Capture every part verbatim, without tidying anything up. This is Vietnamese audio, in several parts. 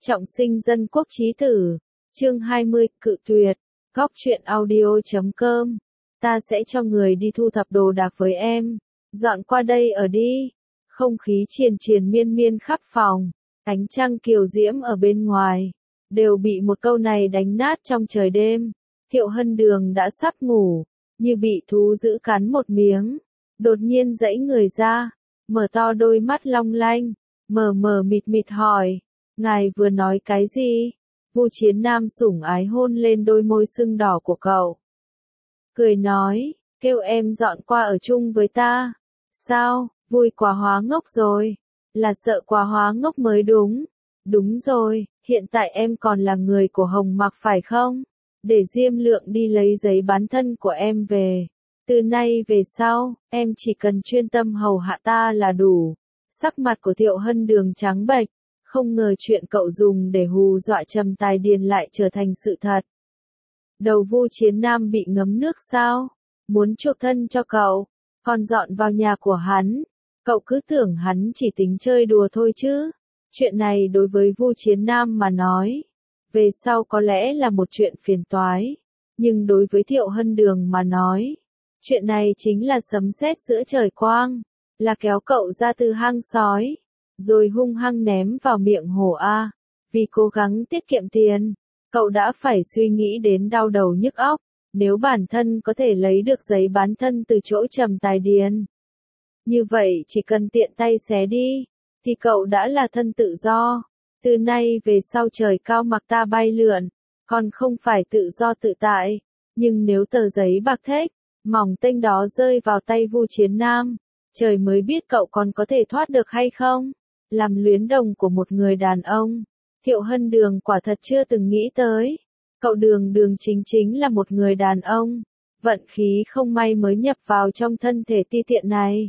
Trọng sinh dân quốc chí tử. Chương hai mươi, cự tuyệt. Góc truyện audio.com. Ta sẽ cho người đi thu thập đồ đạc với em. Dọn qua đây ở đi. Không khí triền triền miên miên khắp phòng. Ánh trăng kiều diễm ở bên ngoài. Đều bị một câu này đánh nát trong trời đêm. Thiệu Hân Đường đã sắp ngủ. Như bị thú dữ cắn một miếng. Đột nhiên giãy người ra. Mở to đôi mắt long lanh. Mờ mờ mịt mịt hỏi. Ngài vừa nói cái gì? Vu Chiến Nam sủng ái hôn lên đôi môi sưng đỏ của cậu. Cười nói, kêu em dọn qua ở chung với ta. Sao, vui quá hóa ngốc rồi. Là sợ quá hóa ngốc mới đúng. Đúng rồi, hiện tại em còn là người của Hồng Mặc phải không? Để Diêm Lượng đi lấy giấy bán thân của em về. Từ nay về sau, em chỉ cần chuyên tâm hầu hạ ta là đủ. Sắc mặt của Thiệu Hân Đường trắng bệch. Không ngờ chuyện cậu dùng để hù dọa Trầm Tài Điền lại trở thành sự thật. Đầu Vu Chiến Nam bị ngấm nước sao? Muốn chuộc thân cho cậu, còn dọn vào nhà của hắn. Cậu cứ tưởng hắn chỉ tính chơi đùa thôi chứ. Chuyện này đối với Vu Chiến Nam mà nói, về sau có lẽ là một chuyện phiền toái. Nhưng đối với Thiệu Hân Đường mà nói, chuyện này chính là sấm sét giữa trời quang, là kéo cậu ra từ hang sói. Rồi hung hăng ném vào miệng hổ A. Vì cố gắng tiết kiệm tiền, cậu đã phải suy nghĩ đến đau đầu nhức óc. Nếu bản thân có thể lấy được giấy bán thân từ chỗ Trầm Tài Điền, như vậy chỉ cần tiện tay xé đi, thì cậu đã là thân tự do. Từ nay về sau trời cao mặc ta bay lượn, còn không phải tự do tự tại. Nhưng nếu tờ giấy bạc thếch, mỏng tênh đó rơi vào tay Vu Chiến Nam, trời mới biết cậu còn có thể thoát được hay không. Làm luyến đồng của một người đàn ông, Thiệu Hân Đường quả thật chưa từng nghĩ tới. Cậu Đường Đường chính chính là một người đàn ông. Vận khí không may mới nhập vào trong thân thể ti tiện này.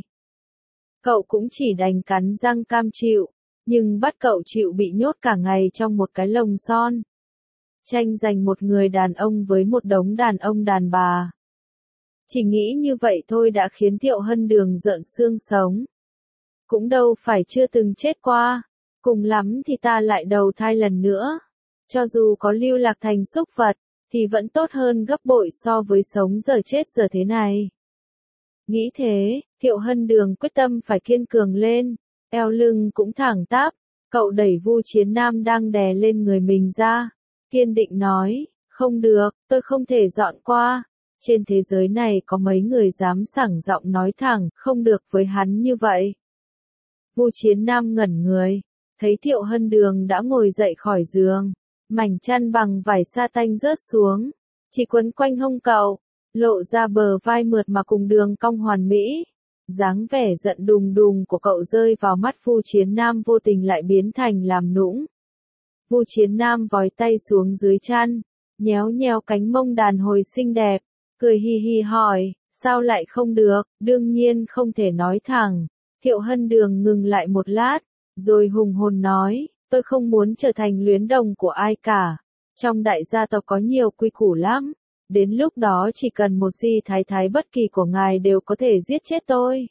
Cậu cũng chỉ đành cắn răng cam chịu, nhưng bắt cậu chịu bị nhốt cả ngày trong một cái lồng son. Tranh giành một người đàn ông với một đống đàn ông đàn bà. Chỉ nghĩ như vậy thôi đã khiến Thiệu Hân Đường rợn xương sống. Cũng đâu phải chưa từng chết qua, cùng lắm thì ta lại đầu thai lần nữa. Cho dù có lưu lạc thành súc vật, thì vẫn tốt hơn gấp bội so với sống giờ chết giờ thế này. Nghĩ thế, Thiệu Hân Đường quyết tâm phải kiên cường lên, eo lưng cũng thẳng tắp, cậu đẩy Vu Chiến Nam đang đè lên người mình ra, kiên định nói, không được, tôi không thể dọn qua. Trên thế giới này có mấy người dám sảng giọng nói thẳng, không được với hắn như vậy. Vu Chiến Nam ngẩn người, thấy Thiệu Hân Đường đã ngồi dậy khỏi giường, mảnh chăn bằng vải sa tanh rớt xuống, chỉ quấn quanh hông cậu, lộ ra bờ vai mượt mà cùng đường cong hoàn mỹ. Dáng vẻ giận đùng đùng của cậu rơi vào mắt Vu Chiến Nam vô tình lại biến thành làm nũng. Vu Chiến Nam vói tay xuống dưới chăn, nhéo nhéo cánh mông đàn hồi xinh đẹp, cười hi hi hỏi, sao lại không được, đương nhiên không thể nói thẳng. Thiệu Hân Đường ngừng lại một lát, rồi hùng hồn nói, tôi không muốn trở thành luyến đồng của ai cả. Trong đại gia tộc có nhiều quy củ lắm, đến lúc đó chỉ cần một di thái thái bất kỳ của ngài đều có thể giết chết tôi.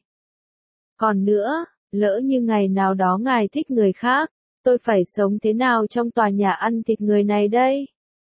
Còn nữa, lỡ như ngày nào đó ngài thích người khác, tôi phải sống thế nào trong tòa nhà ăn thịt người này đây?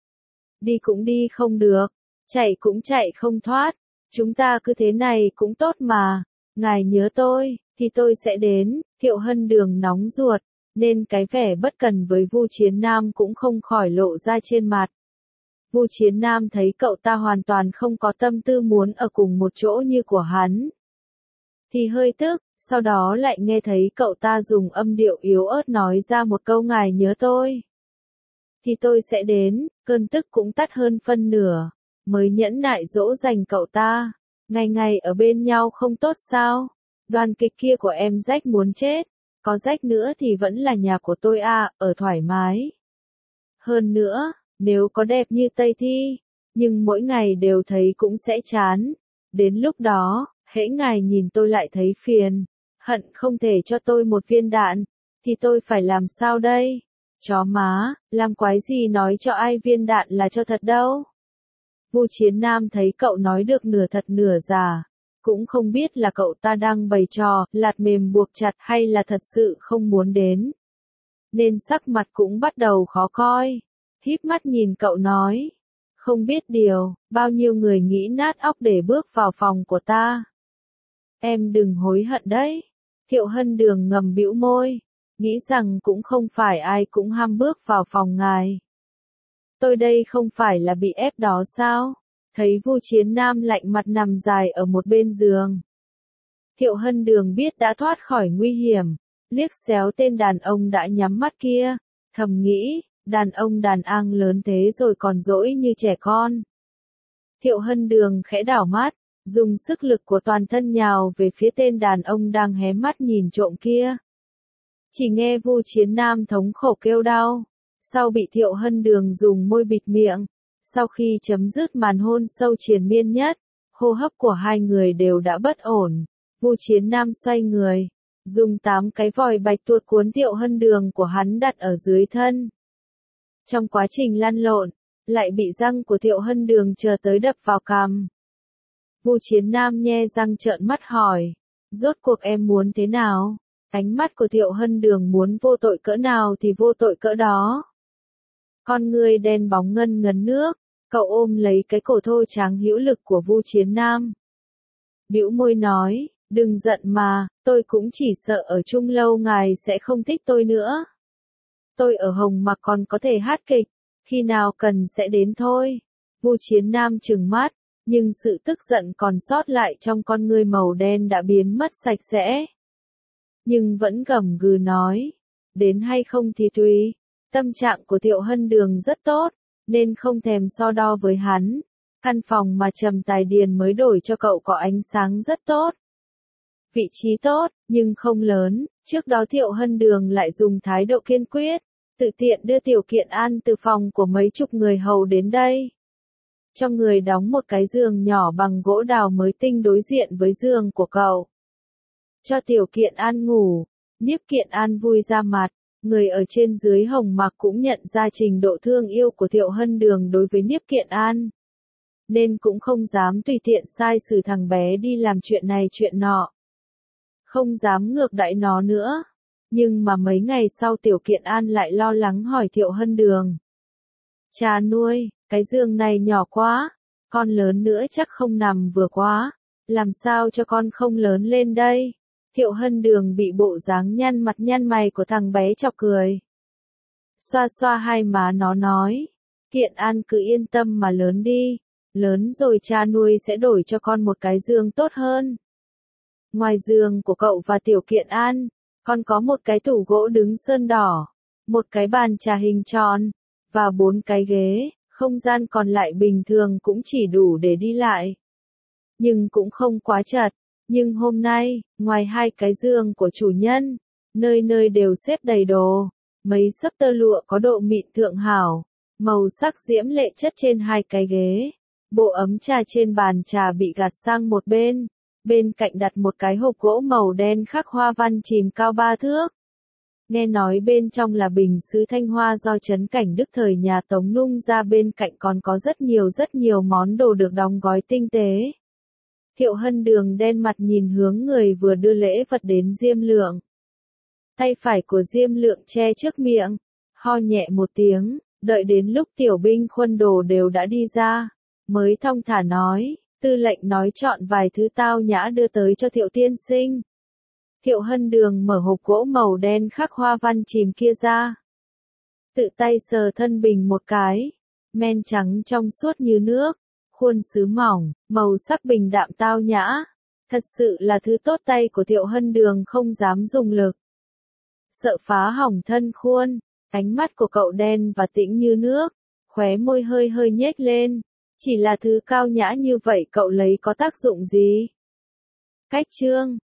Đi cũng đi không được, chạy cũng chạy không thoát, chúng ta cứ thế này cũng tốt mà, ngài nhớ tôi, thì tôi sẽ đến. Thiệu Hân Đường nóng ruột, nên cái vẻ bất cần với Vu Chiến Nam cũng không khỏi lộ ra trên mặt. Vu Chiến Nam thấy cậu ta hoàn toàn không có tâm tư muốn ở cùng một chỗ như của hắn, thì hơi tức, sau đó lại nghe thấy cậu ta dùng âm điệu yếu ớt nói ra một câu ngài nhớ tôi, thì tôi sẽ đến. Cơn tức cũng tắt hơn phân nửa, mới nhẫn nại dỗ dành cậu ta. Ngày ngày ở bên nhau không tốt sao? Đoàn kịch kia của em rách muốn chết, có rách nữa thì vẫn là nhà của tôi à, ở thoải mái. Hơn nữa, nếu có đẹp như Tây Thi, nhưng mỗi ngày đều thấy cũng sẽ chán. Đến lúc đó, hễ ngài nhìn tôi lại thấy phiền, hận không thể cho tôi một viên đạn, thì tôi phải làm sao đây? Chó má, làm quái gì nói cho ai viên đạn là cho thật đâu. Vu Chiến Nam thấy cậu nói được nửa thật nửa giả, cũng không biết là cậu ta đang bày trò, lạt mềm buộc chặt hay là thật sự không muốn đến. nên sắc mặt cũng bắt đầu khó coi. Híp mắt nhìn cậu nói, không biết điều, bao nhiêu người nghĩ nát óc để bước vào phòng của ta. Em đừng hối hận đấy. Thiệu Hân Đường ngầm bĩu môi, nghĩ rằng cũng không phải ai cũng ham bước vào phòng ngài. Tôi đây không phải là bị ép đó sao? Thấy Vu Chiến Nam lạnh mặt nằm dài ở một bên giường. Thiệu Hân Đường biết đã thoát khỏi nguy hiểm, liếc xéo tên đàn ông đã nhắm mắt kia, thầm nghĩ, đàn ông đàn ang lớn thế rồi còn dỗi như trẻ con. Thiệu Hân Đường khẽ đảo mắt, dùng sức lực của toàn thân nhào về phía tên đàn ông đang hé mắt nhìn trộm kia. Chỉ nghe Vu Chiến Nam thống khổ kêu đau, sau bị Thiệu Hân Đường dùng môi bịt miệng. Sau khi chấm dứt màn hôn sâu triền miên nhất, hô hấp của hai người đều đã bất ổn. Vu Chiến Nam xoay người, dùng tám cái vòi bạch tuộc cuốn Thiệu Hân Đường của hắn đặt ở dưới thân. Trong quá trình lăn lộn, lại bị răng của Thiệu Hân Đường chờ tới đập vào cằm. Vu Chiến Nam nhe răng trợn mắt hỏi, rốt cuộc em muốn thế nào? Ánh mắt của Thiệu Hân Đường muốn vô tội cỡ nào thì vô tội cỡ đó. Con người đen bóng ngân ngấn nước, cậu ôm lấy cái cổ thô tráng hữu lực của Vu Chiến Nam. Bĩu môi nói, đừng giận mà, tôi cũng chỉ sợ ở chung lâu ngài sẽ không thích tôi nữa. Tôi ở Hồng Mạc còn có thể hát kịch, khi nào cần sẽ đến thôi. Vu Chiến Nam trừng mắt, nhưng sự tức giận còn sót lại trong con ngươi màu đen đã biến mất sạch sẽ. Nhưng vẫn gầm gừ nói, đến hay không thì tùy. Tâm trạng của Thiệu Hân Đường rất tốt, nên không thèm so đo với hắn. Căn phòng mà Trầm Tài Điền mới đổi cho cậu có ánh sáng rất tốt. Vị trí tốt, nhưng không lớn. Trước đó Thiệu Hân Đường lại dùng thái độ kiên quyết, tự tiện đưa Tiểu Kiện An từ phòng của mấy chục người hầu đến đây. Trong người đóng một cái giường nhỏ bằng gỗ đào mới tinh đối diện với giường của cậu. Cho Tiểu Kiện An ngủ, Niếp Kiện An vui ra mặt. Người ở trên dưới Hồng Mạc cũng nhận ra trình độ thương yêu của Thiệu Hân Đường đối với Niếp Kiện An. Nên cũng không dám tùy tiện sai xử thằng bé đi làm chuyện này chuyện nọ. Không dám ngược đãi nó nữa. Nhưng mà mấy ngày sau Tiểu Kiện An lại lo lắng hỏi Thiệu Hân Đường. Cha nuôi, cái giường này nhỏ quá, con lớn nữa chắc không nằm vừa quá, làm sao cho con không lớn lên đây? Thiệu Hân Đường bị bộ dáng nhăn mặt nhăn mày của thằng bé chọc cười. Xoa xoa hai má nó nói, Kiện An cứ yên tâm mà lớn đi, lớn rồi cha nuôi sẽ đổi cho con một cái giường tốt hơn. Ngoài giường của cậu và Tiểu Kiện An, con có một cái tủ gỗ đứng sơn đỏ, một cái bàn trà hình tròn, và bốn cái ghế, không gian còn lại bình thường cũng chỉ đủ để đi lại. Nhưng cũng không quá chật. Nhưng hôm nay, ngoài hai cái giường của chủ nhân, nơi nơi đều xếp đầy đồ, mấy xấp tơ lụa có độ mịn thượng hảo, màu sắc diễm lệ chất trên hai cái ghế, bộ ấm trà trên bàn trà bị gạt sang một bên, bên cạnh đặt một cái hộp gỗ màu đen khắc hoa văn chìm cao ba thước. Nghe nói bên trong là bình sứ thanh hoa do Trấn Cảnh Đức thời nhà Tống nung ra, bên cạnh còn có rất nhiều rất nhiều món đồ được đóng gói tinh tế. Thiệu Hân Đường đen mặt nhìn hướng người vừa đưa lễ vật đến Diêm Lượng. Tay phải của Diêm Lượng che trước miệng, ho nhẹ một tiếng, đợi đến lúc tiểu binh khuân đồ đều đã đi ra, mới thong thả nói, tư lệnh nói chọn vài thứ tao nhã đưa tới cho Thiệu tiên sinh. Thiệu Hân Đường mở hộp gỗ màu đen khắc hoa văn chìm kia ra. Tự tay sờ thân bình một cái, men trắng trong suốt như nước. Khuôn sứ mỏng, màu sắc bình đạm tao nhã. Thật sự là thứ tốt tay của Thiệu Hân Đường không dám dùng lực. Sợ phá hỏng thân khuôn, ánh mắt của cậu đen và tĩnh như nước, khóe môi hơi hơi nhếch lên. Chỉ là thứ cao nhã như vậy cậu lấy có tác dụng gì? Cách chương